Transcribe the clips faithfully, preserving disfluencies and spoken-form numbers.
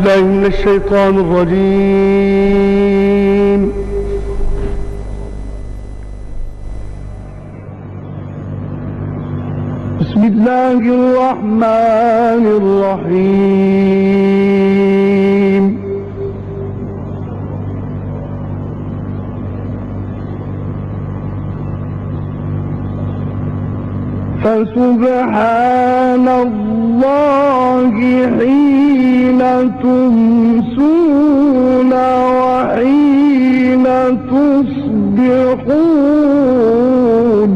بالله من الشيطان الرجيم. بسم الله الرحمن الرحيم. فسبحان الله حين تمسون وحين تصبحون.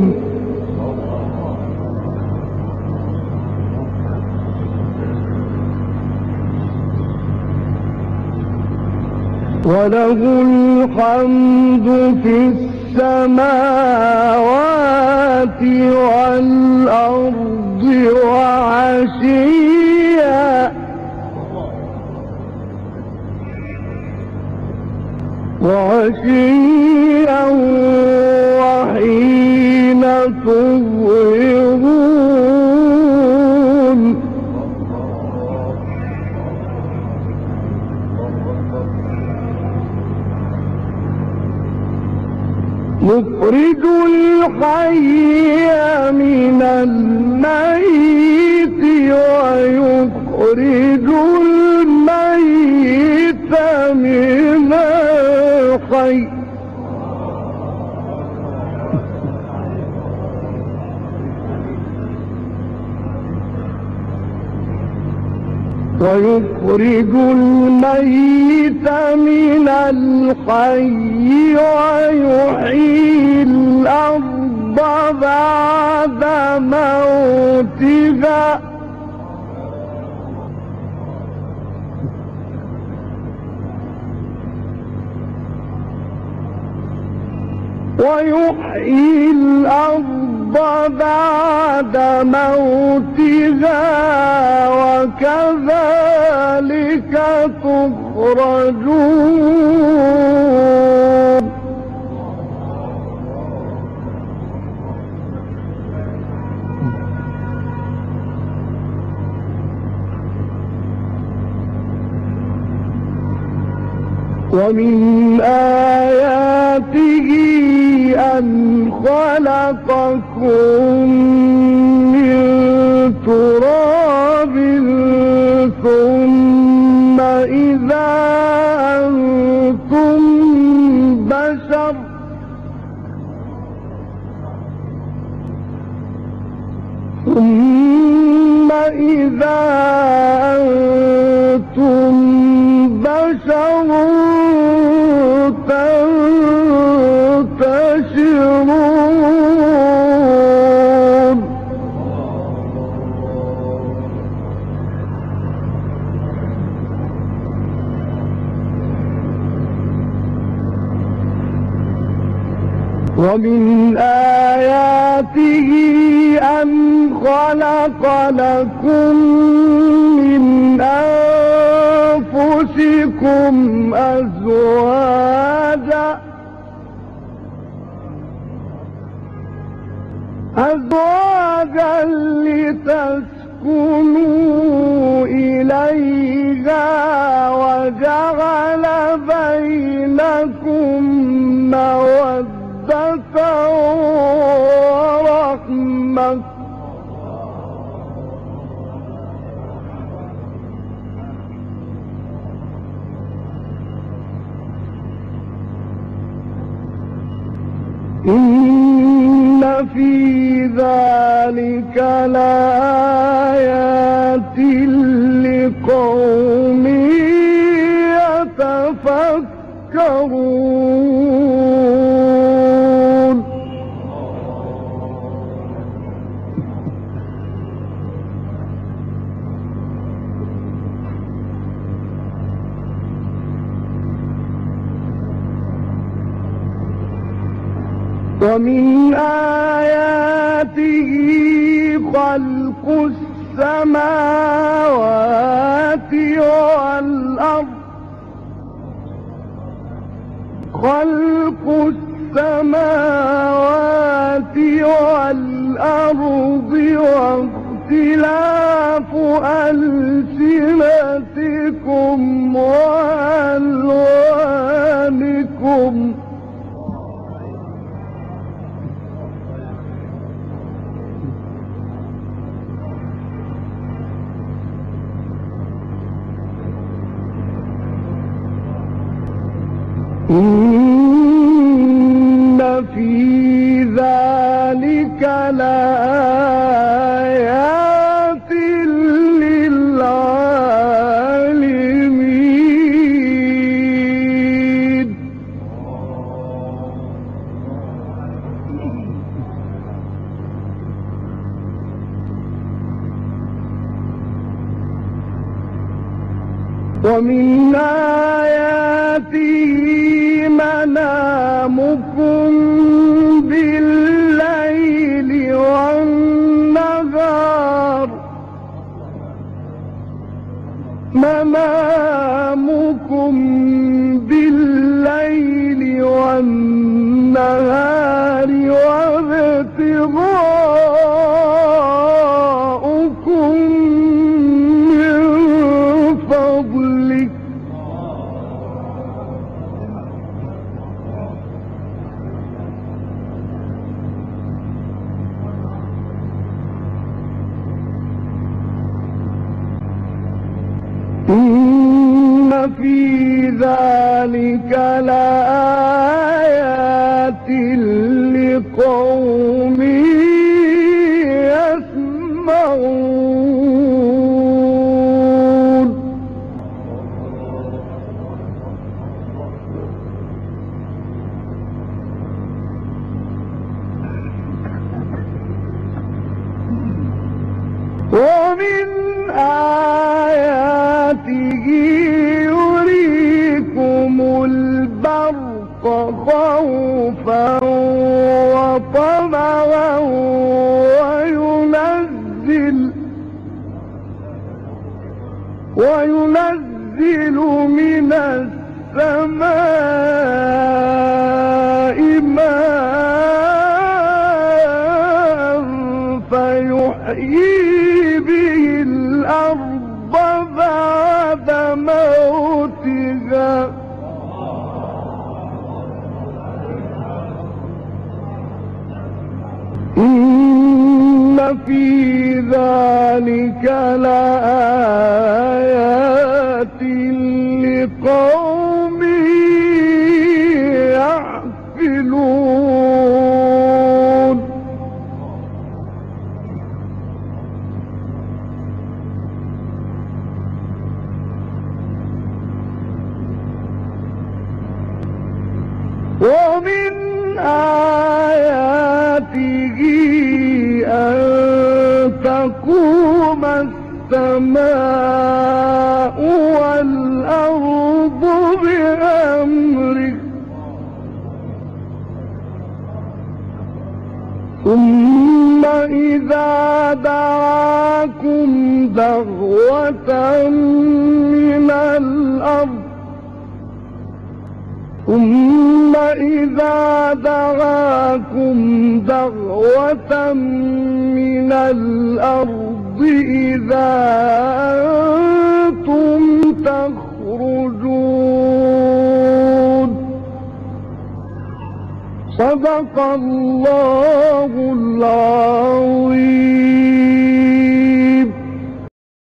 وله الحمد في السماوات والأرض وعشيا وعشيا وحين تظهرون. يخرج الحي من الميت ويخرج الميت من الحي. ويخرج الميت من الحي ويحيي الأرض بعد موتها ويحيي الأرض بعد موتها وكذلك تخرجون. ومن آياته أن خلقكم من تراب ثم إذا أنتم بشر ثم إذا أنتم بشر تنتشرون. ومن آياته أن خلق لكم من أنفسكم أزواجا أزواجا لتسكنوا إليها وجعل بينكم مودة ورحمة. إن في ذلك لآيات لقوم يتفكرون. ومن آياته خلق السماوات والأرض خلق السماوات والأرض واختلاف ألسنتكم وألوانكم إن في ذلك لآيات للعالمين. ومن آياته منامكم بالليل والنهار منامكم بالليل والنهار وابتغاؤكم من فضله إن في ذلك لآيات لقوم يسمعون. ومن آياته يريكم البرق خوفا وطمعا وينزل وينزل من السماء ماء فيحيي به الأرض بعد موتها إن في ذلك لآيات لقوم يعقلون. ومن آياته أن تقوم السماء والأرض بأمره ثم إذا دعاكم دعوة من الأرض ثم إذا دعاكم دعوة من الأرض إذا أنتم تخرجون. صدق الله العظيم.